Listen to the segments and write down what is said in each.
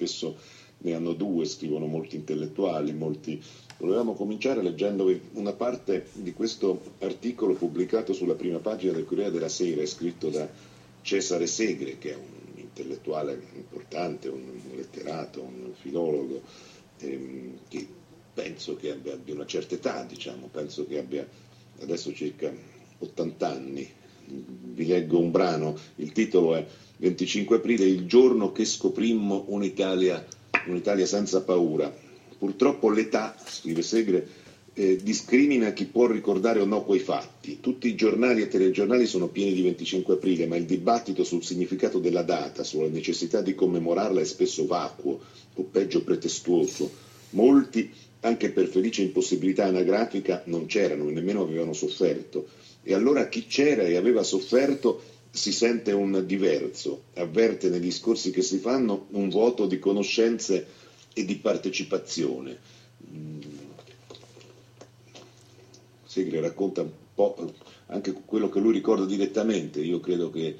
spesso ne hanno due, scrivono molti intellettuali, molti. Volevamo cominciare leggendovi una parte di questo articolo pubblicato sulla prima pagina del Corriere della Sera, scritto da Cesare Segre, che è un intellettuale importante, un letterato, un filologo, che penso che abbia una certa età, diciamo, penso che abbia adesso circa 80 anni. Vi leggo un brano, il titolo è 25 aprile, il giorno che scoprimmo un'Italia senza paura. Purtroppo l'età, scrive Segre, discrimina chi può ricordare o no quei fatti. Tutti i giornali e telegiornali sono pieni di 25 aprile, ma il dibattito sul significato della data, sulla necessità di commemorarla è spesso vacuo, o peggio pretestuoso. Molti, anche per felice impossibilità anagrafica, non c'erano e nemmeno avevano sofferto. E allora chi c'era e aveva sofferto si sente un diverso, avverte nei discorsi che si fanno un vuoto di conoscenze e di partecipazione. Segre racconta un po' anche quello che lui ricorda direttamente. Io credo che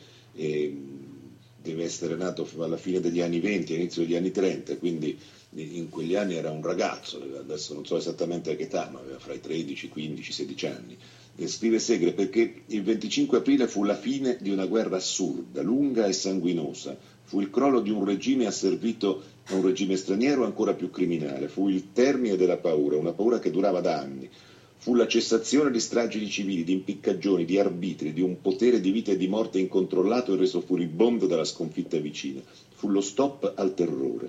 deve essere nato alla fine degli anni 20, all'inizio degli anni 30, quindi in quegli anni era un ragazzo, adesso non so esattamente a che età, ma aveva fra i 13, 15, 16 anni. Scrive Segre perché il 25 aprile fu la fine di una guerra assurda, lunga e sanguinosa, fu il crollo di un regime asservito a un regime straniero ancora più criminale, fu il termine della paura, una paura che durava da anni, fu la cessazione di stragi di civili, di impiccagioni, di arbitri, di un potere di vita e di morte incontrollato e reso furibondo dalla sconfitta vicina, fu lo stop al terrore.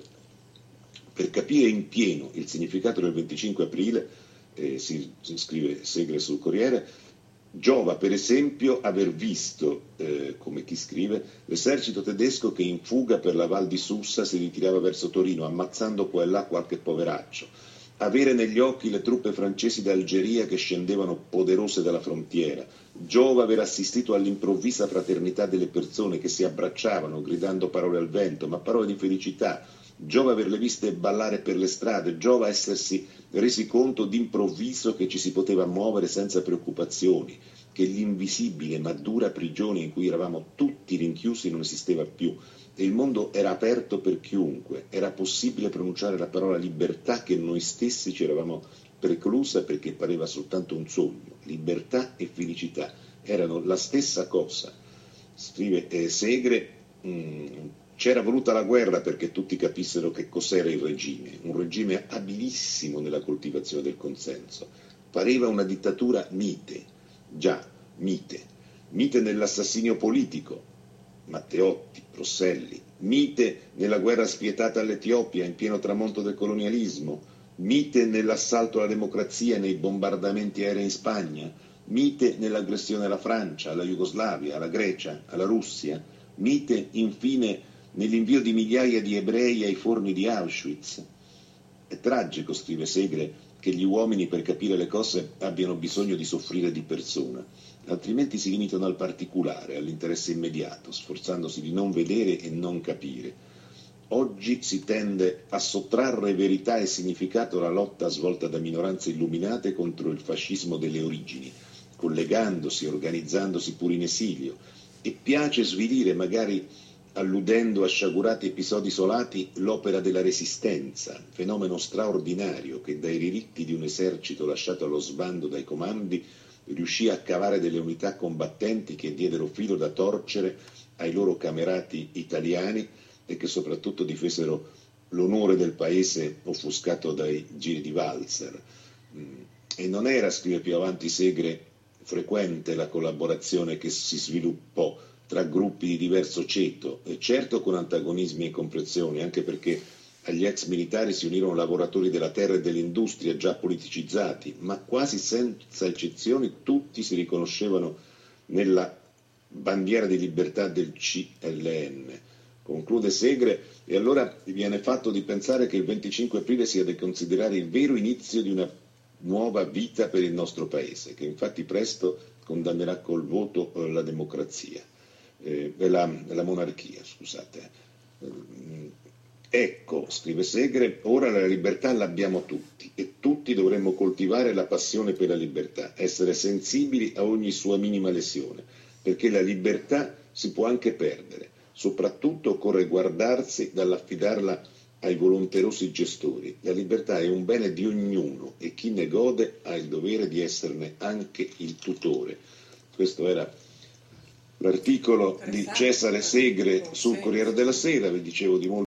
Per capire in pieno il significato del 25 aprile, si scrive Segre sul Corriere, giova per esempio aver visto, come chi scrive, l'esercito tedesco che in fuga per la Val di Sussa si ritirava verso Torino, ammazzando qua e là qualche poveraccio, avere negli occhi le truppe francesi d'Algeria che scendevano poderose dalla frontiera, giova aver assistito all'improvvisa fraternità delle persone che si abbracciavano gridando parole al vento, ma parole di felicità, giova averle viste ballare per le strade, giova essersi resi conto d'improvviso che ci si poteva muovere senza preoccupazioni, che l'invisibile ma dura prigione in cui eravamo tutti rinchiusi non esisteva più e il mondo era aperto per chiunque, era possibile pronunciare la parola libertà che noi stessi ci eravamo preclusa perché pareva soltanto un sogno. Libertà e felicità erano la stessa cosa. Scrive Segre, c'era voluta la guerra perché tutti capissero che cos'era il regime, un regime abilissimo nella coltivazione del consenso. Pareva una dittatura mite, già, mite nell'assassinio politico, Matteotti, Rosselli, mite nella guerra spietata all'Etiopia in pieno tramonto del colonialismo, mite nell'assalto alla democrazia e nei bombardamenti aerei in Spagna, mite nell'aggressione alla Francia, alla Jugoslavia, alla Grecia, alla Russia, mite infine nell'invio di migliaia di ebrei ai forni di Auschwitz. È tragico, scrive Segre, che gli uomini per capire le cose abbiano bisogno di soffrire di persona, altrimenti si limitano al particolare, all'interesse immediato, sforzandosi di non vedere e non capire. Oggi si tende a sottrarre verità e significato alla lotta svolta da minoranze illuminate contro il fascismo delle origini, collegandosi, organizzandosi pure in esilio, e piace svilire, magari alludendo a sciagurati episodi isolati, l'opera della Resistenza, fenomeno straordinario che dai riritti di un esercito lasciato allo sbando dai comandi riuscì a cavare delle unità combattenti che diedero filo da torcere ai loro camerati italiani e che soprattutto difesero l'onore del paese offuscato dai giri di valzer. E non era, scrive più avanti Segre, frequente la collaborazione che si sviluppò tra gruppi di diverso ceto, e certo con antagonismi e comprensioni, anche perché agli ex militari si unirono lavoratori della terra e dell'industria già politicizzati, ma quasi senza eccezioni tutti si riconoscevano nella bandiera di libertà del CLN. Conclude Segre, e allora viene fatto di pensare che il 25 aprile sia da considerare il vero inizio di una nuova vita per il nostro paese, che infatti presto condannerà col voto la democrazia. La monarchia, scusate. Ecco, scrive Segre, ora la libertà l'abbiamo tutti e tutti dovremmo coltivare la passione per la libertà, essere sensibili a ogni sua minima lesione, perché la libertà si può anche perdere, soprattutto occorre guardarsi dall'affidarla ai volonterosi gestori. La libertà è un bene di ognuno e chi ne gode ha il dovere di esserne anche il tutore. Questo era l'articolo di Cesare Segre sul Corriere della Sera, vi dicevo di molto